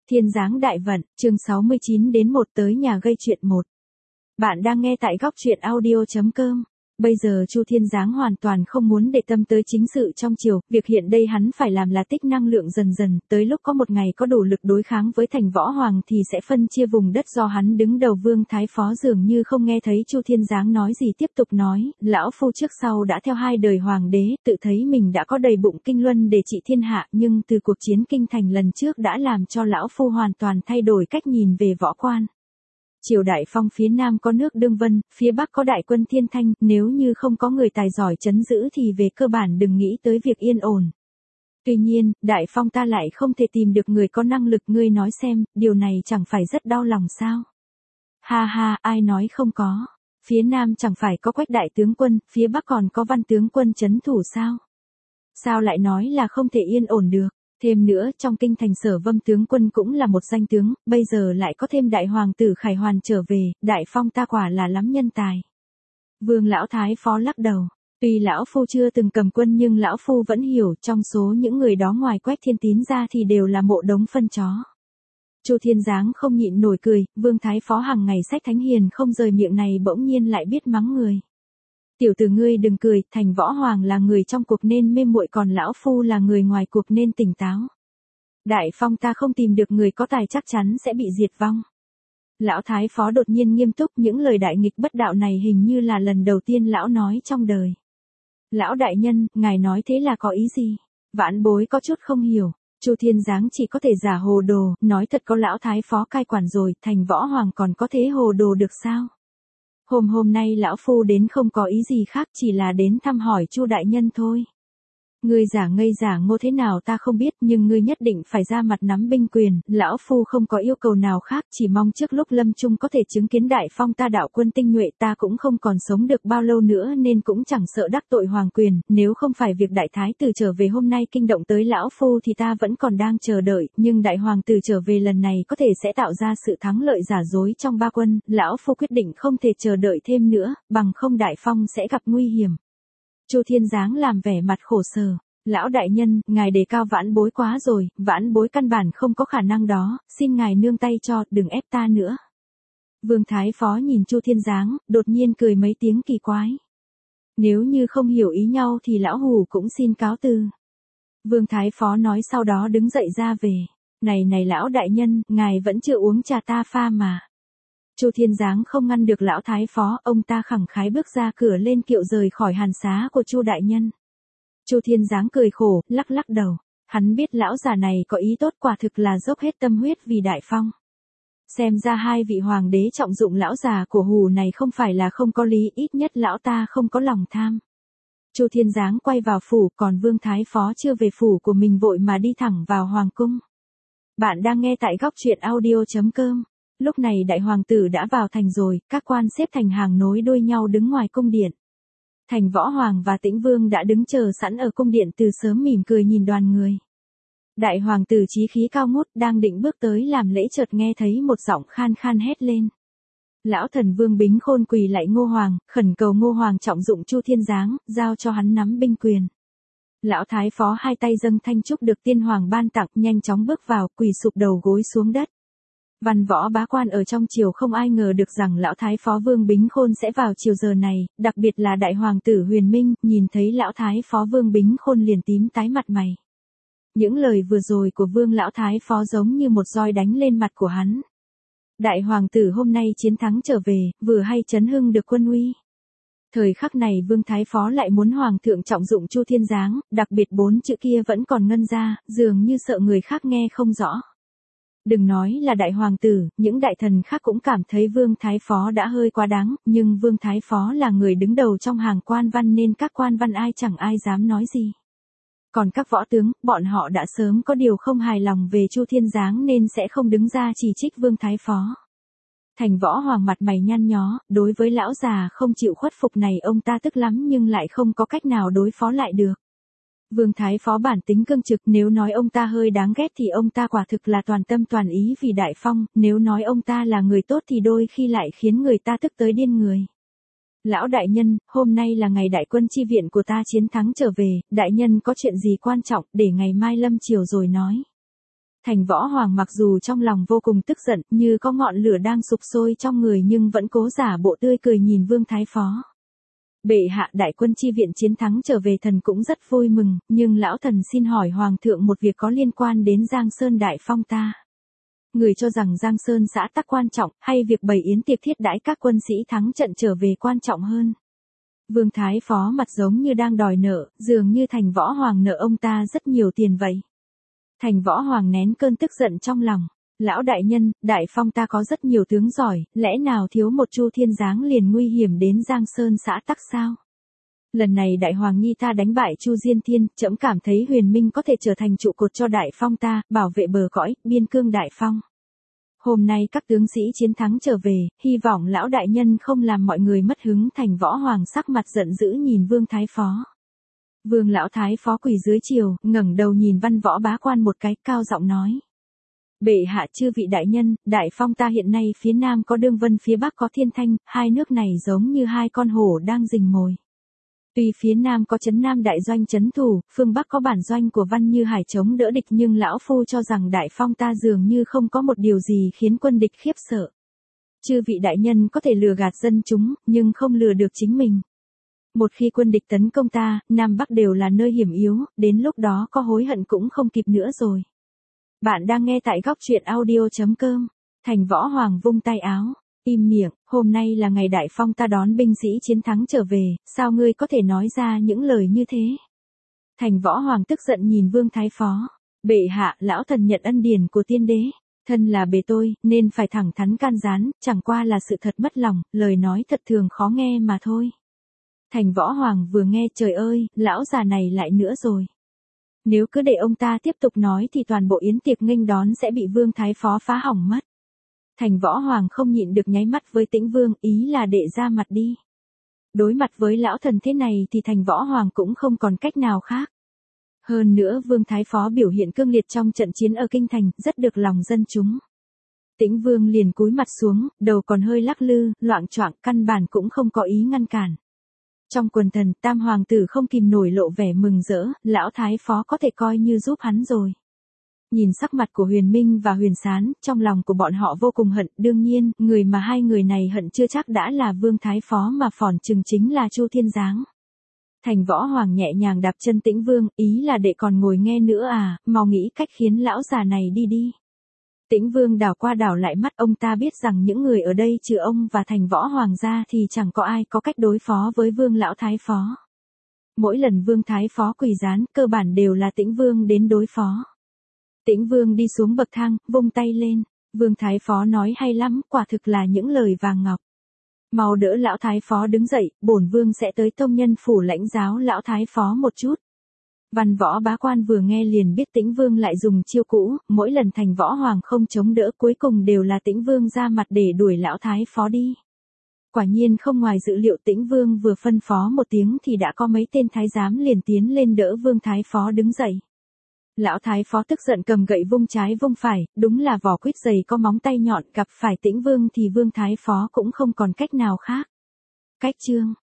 Thiên Giáng Đại Vận, chương 69 đến 1 tới nhà gây chuyện 1. Bạn đang nghe tại góc truyện audio.com. Bây giờ Chu Thiên Giáng hoàn toàn không muốn để tâm tới chính sự trong triều, việc hiện đây hắn phải làm là tích năng lượng dần dần, tới lúc có một ngày có đủ lực đối kháng với thành Võ Hoàng thì sẽ phân chia vùng đất do hắn đứng đầu. Vương Thái Phó dường như không nghe thấy Chu Thiên Giáng nói gì, tiếp tục nói, lão phu trước sau đã theo 2 đời hoàng đế, tự thấy mình đã có đầy bụng kinh luân để trị thiên hạ, nhưng từ cuộc chiến kinh thành lần trước đã làm cho lão phu hoàn toàn thay đổi cách nhìn về võ quan. Triều Đại Phong phía Nam có nước Đương Vân, phía Bắc có đại quân Thiên Thanh, nếu như không có người tài giỏi trấn giữ thì về cơ bản đừng nghĩ tới việc yên ổn. Tuy nhiên, Đại Phong ta lại không thể tìm được người có năng lực, ngươi nói xem, điều này chẳng phải rất đau lòng sao? Ha ha, ai nói không có. Phía Nam chẳng phải có Quách đại tướng quân, phía Bắc còn có Văn tướng quân trấn thủ sao? Sao lại nói là không thể yên ổn được? Thêm nữa, trong kinh thành Sở Vâm tướng quân cũng là một danh tướng, bây giờ lại có thêm đại hoàng tử Khải Hoàn trở về, Đại Phong ta quả là lắm nhân tài. Vương lão thái phó lắc đầu, tuy lão phu chưa từng cầm quân nhưng lão phu vẫn hiểu, trong số những người đó ngoài Quách Thiên Tín ra thì đều là mộ đống phân chó. Chu Thiên Giáng không nhịn nổi cười, Vương thái phó hàng ngày sách thánh hiền không rời miệng này bỗng nhiên lại biết mắng người. Tiểu tử ngươi đừng cười, thành Võ Hoàng là người trong cuộc nên mê muội, còn lão phu là người ngoài cuộc nên tỉnh táo. Đại Phong ta không tìm được người có tài chắc chắn sẽ bị diệt vong. Lão thái phó đột nhiên nghiêm túc, những lời đại nghịch bất đạo này hình như là lần đầu tiên lão nói trong đời. Lão đại nhân, ngài nói thế là có ý gì? Vãn bối có chút không hiểu. Chu Thiên Giáng chỉ có thể giả hồ đồ, nói thật có lão thái phó cai quản rồi, thành Võ Hoàng còn có thế hồ đồ được sao? Hôm nay lão phu đến không có ý gì khác, chỉ là đến thăm hỏi Chu đại nhân thôi. Ngươi giả ngây giả ngô thế nào ta không biết, nhưng ngươi nhất định phải ra mặt nắm binh quyền, lão phu không có yêu cầu nào khác, chỉ mong trước lúc lâm chung có thể chứng kiến Đại Phong ta đạo quân tinh nhuệ. Ta cũng không còn sống được bao lâu nữa nên cũng chẳng sợ đắc tội hoàng quyền, nếu không phải việc đại thái tử trở về hôm nay kinh động tới lão phu thì ta vẫn còn đang chờ đợi, nhưng đại hoàng tử trở về lần này có thể sẽ tạo ra sự thắng lợi giả dối trong ba quân, lão phu quyết định không thể chờ đợi thêm nữa, bằng không Đại Phong sẽ gặp nguy hiểm. Chu Thiên Giáng làm vẻ mặt khổ sở, lão đại nhân, ngài đề cao vãn bối quá rồi, vãn bối căn bản không có khả năng đó, xin ngài nương tay cho, đừng ép ta nữa. Vương Thái Phó nhìn Chu Thiên Giáng, đột nhiên cười mấy tiếng kỳ quái. Nếu như không hiểu ý nhau thì lão hủ cũng xin cáo từ. Vương Thái Phó nói sau đó đứng dậy ra về. Này lão đại nhân, ngài vẫn chưa uống trà ta pha mà. Chu Thiên Giáng không ngăn được lão thái phó, ông ta khẳng khái bước ra cửa lên kiệu rời khỏi hàn xá của Chu đại nhân. Chu Thiên Giáng cười khổ, lắc lắc đầu. Hắn biết lão già này có ý tốt, quả thực là dốc hết tâm huyết vì Đại Phong. Xem ra 2 vị hoàng đế trọng dụng lão già của hù này không phải là không có lý, ít nhất lão ta không có lòng tham. Chu Thiên Giáng quay vào phủ, còn Vương Thái Phó chưa về phủ của mình vội mà đi thẳng vào hoàng cung. Bạn đang nghe tại góc truyện audio.com. Lúc này đại hoàng tử đã vào thành rồi, các quan xếp thành hàng nối đuôi nhau đứng ngoài cung điện. Thành Võ Hoàng và Tĩnh Vương đã đứng chờ sẵn ở cung điện từ sớm, mỉm cười nhìn đoàn người. Đại hoàng tử chí khí cao ngút đang định bước tới làm lễ, chợt nghe thấy một giọng khan khan hét lên. Lão thần Vương Bính Khôn quỳ lạy Ngô Hoàng, khẩn cầu Ngô Hoàng trọng dụng Chu Thiên Giáng, giao cho hắn nắm binh quyền. Lão thái phó 2 tay dâng thanh trúc được tiên hoàng ban tặng, nhanh chóng bước vào, quỳ sụp đầu gối xuống đất. Văn võ bá quan ở trong triều không ai ngờ được rằng lão thái phó Vương Bính Khôn sẽ vào triều giờ này, đặc biệt là đại hoàng tử Huyền Minh, nhìn thấy lão thái phó Vương Bính Khôn liền tím tái mặt mày. Những lời vừa rồi của Vương lão thái phó giống như một roi đánh lên mặt của hắn. Đại hoàng tử hôm nay chiến thắng trở về, vừa hay chấn hưng được quân uy. Thời khắc này Vương thái phó lại muốn hoàng thượng trọng dụng Chu Thiên Giáng, đặc biệt 4 chữ kia vẫn còn ngân ra, dường như sợ người khác nghe không rõ. Đừng nói là đại hoàng tử, những đại thần khác cũng cảm thấy Vương Thái Phó đã hơi quá đáng, nhưng Vương Thái Phó là người đứng đầu trong hàng quan văn nên các quan văn chẳng ai dám nói gì. Còn các võ tướng, bọn họ đã sớm có điều không hài lòng về Chu Thiên Giáng nên sẽ không đứng ra chỉ trích Vương Thái Phó. Thành Võ Hoàng mặt mày nhăn nhó, đối với lão già không chịu khuất phục này ông ta tức lắm nhưng lại không có cách nào đối phó lại được. Vương Thái Phó bản tính cương trực, nếu nói ông ta hơi đáng ghét thì ông ta quả thực là toàn tâm toàn ý vì Đại Phong, nếu nói ông ta là người tốt thì đôi khi lại khiến người ta tức tới điên người. Lão đại nhân, hôm nay là ngày đại quân chi viện của ta chiến thắng trở về, đại nhân có chuyện gì quan trọng để ngày mai lâm chiều rồi nói. Thành Võ Hoàng mặc dù trong lòng vô cùng tức giận, như có ngọn lửa đang sục sôi trong người nhưng vẫn cố giả bộ tươi cười nhìn Vương Thái Phó. Bệ hạ, đại quân chi viện chiến thắng trở về, thần cũng rất vui mừng, nhưng lão thần xin hỏi Hoàng thượng một việc có liên quan đến Giang Sơn Đại Phong ta. Người cho rằng Giang Sơn xã tắc quan trọng, hay việc bày yến tiệc thiết đãi các quân sĩ thắng trận trở về quan trọng hơn? Vương Thái Phó mặt giống như đang đòi nợ, dường như Thành Võ Hoàng nợ ông ta rất nhiều tiền vậy. Thành Võ Hoàng nén cơn tức giận trong lòng. Lão đại nhân, Đại Phong ta có rất nhiều tướng giỏi, lẽ nào thiếu một Chu Thiên Giáng liền nguy hiểm đến Giang Sơn xã tắc sao? Lần này Đại Hoàng Nhi ta đánh bại Chu Diên Thiên, trẫm cảm thấy Huyền Minh có thể trở thành trụ cột cho Đại Phong ta, bảo vệ bờ cõi, biên cương Đại Phong. Hôm nay các tướng sĩ chiến thắng trở về, hy vọng lão đại nhân không làm mọi người mất hứng. Thành Võ Hoàng sắc mặt giận dữ nhìn Vương Thái Phó. Vương lão Thái Phó quỳ dưới triều, ngẩng đầu nhìn Văn Võ bá quan một cái, cao giọng nói. Bệ hạ, chư vị đại nhân, Đại Phong ta hiện nay phía nam có Đương Vân, phía bắc có Thiên Thanh, hai nước này giống như hai con hổ đang rình mồi. Tuy phía nam có Trấn Nam đại doanh trấn thủ, phương bắc có bản doanh của Văn Như Hải chống đỡ địch, nhưng lão phu cho rằng Đại Phong ta dường như không có một điều gì khiến quân địch khiếp sợ. Chư vị đại nhân có thể lừa gạt dân chúng, nhưng không lừa được chính mình. Một khi quân địch tấn công ta, Nam Bắc đều là nơi hiểm yếu, đến lúc đó có hối hận cũng không kịp nữa rồi. Bạn đang nghe tại góc truyện audio.com. Thành Võ Hoàng vung tay áo. Im miệng, hôm nay là ngày Đại Phong ta đón binh sĩ chiến thắng trở về, sao ngươi có thể nói ra những lời như thế? Thành Võ Hoàng tức giận nhìn Vương Thái Phó. Bệ hạ, lão thần nhận ân điển của tiên đế. Thân là bề tôi, nên phải thẳng thắn can gián, chẳng qua là sự thật mất lòng, lời nói thật thường khó nghe mà thôi. Thành Võ Hoàng vừa nghe, trời ơi, lão già này lại nữa rồi. Nếu cứ để ông ta tiếp tục nói thì toàn bộ yến tiệc nghênh đón sẽ bị Vương Thái Phó phá hỏng mất. Thành Võ Hoàng không nhịn được nháy mắt với Tĩnh Vương, ý là đệ ra mặt đi. Đối mặt với lão thần thế này thì Thành Võ Hoàng cũng không còn cách nào khác. Hơn nữa Vương Thái Phó biểu hiện cương liệt trong trận chiến ở Kinh Thành, rất được lòng dân chúng. Tĩnh Vương liền cúi mặt xuống, đầu còn hơi lắc lư, loạng choạng, căn bản cũng không có ý ngăn cản. Trong quần thần, Tam Hoàng tử không kìm nổi lộ vẻ mừng rỡ, lão Thái Phó có thể coi như giúp hắn rồi. Nhìn sắc mặt của Huyền Minh và Huyền Sán, trong lòng của bọn họ vô cùng hận, đương nhiên, người mà hai người này hận chưa chắc đã là Vương Thái Phó mà phỏn chừng chính là Chu Thiên Giáng. Thành Võ Hoàng nhẹ nhàng đạp chân Tĩnh Vương, ý là đệ còn ngồi nghe nữa à, mau nghĩ cách khiến lão già này đi đi. Tĩnh Vương đảo qua đảo lại mắt, ông ta biết rằng những người ở đây trừ ông và Thành Võ Hoàng ra thì chẳng có ai có cách đối phó với Vương lão Thái Phó. Mỗi lần Vương Thái Phó quỳ gián, cơ bản đều là Tĩnh Vương đến đối phó. Tĩnh Vương đi xuống bậc thang, vung tay lên. Vương Thái Phó nói hay lắm, quả thực là những lời vàng ngọc. Mau đỡ lão Thái Phó đứng dậy, bổn Vương sẽ tới Tông Nhân phủ lãnh giáo lão Thái Phó một chút. Văn Võ bá quan vừa nghe liền biết Tĩnh Vương lại dùng chiêu cũ, mỗi lần Thành Võ Hoàng không chống đỡ cuối cùng đều là Tĩnh Vương ra mặt để đuổi lão Thái Phó đi. Quả nhiên không ngoài dự liệu, Tĩnh Vương vừa phân phó một tiếng thì đã có mấy tên thái giám liền tiến lên đỡ Vương Thái Phó đứng dậy. Lão Thái Phó tức giận cầm gậy vung trái vung phải, đúng là vỏ quýt dày có móng tay nhọn, gặp phải Tĩnh Vương thì Vương Thái Phó cũng không còn cách nào khác. Cách chương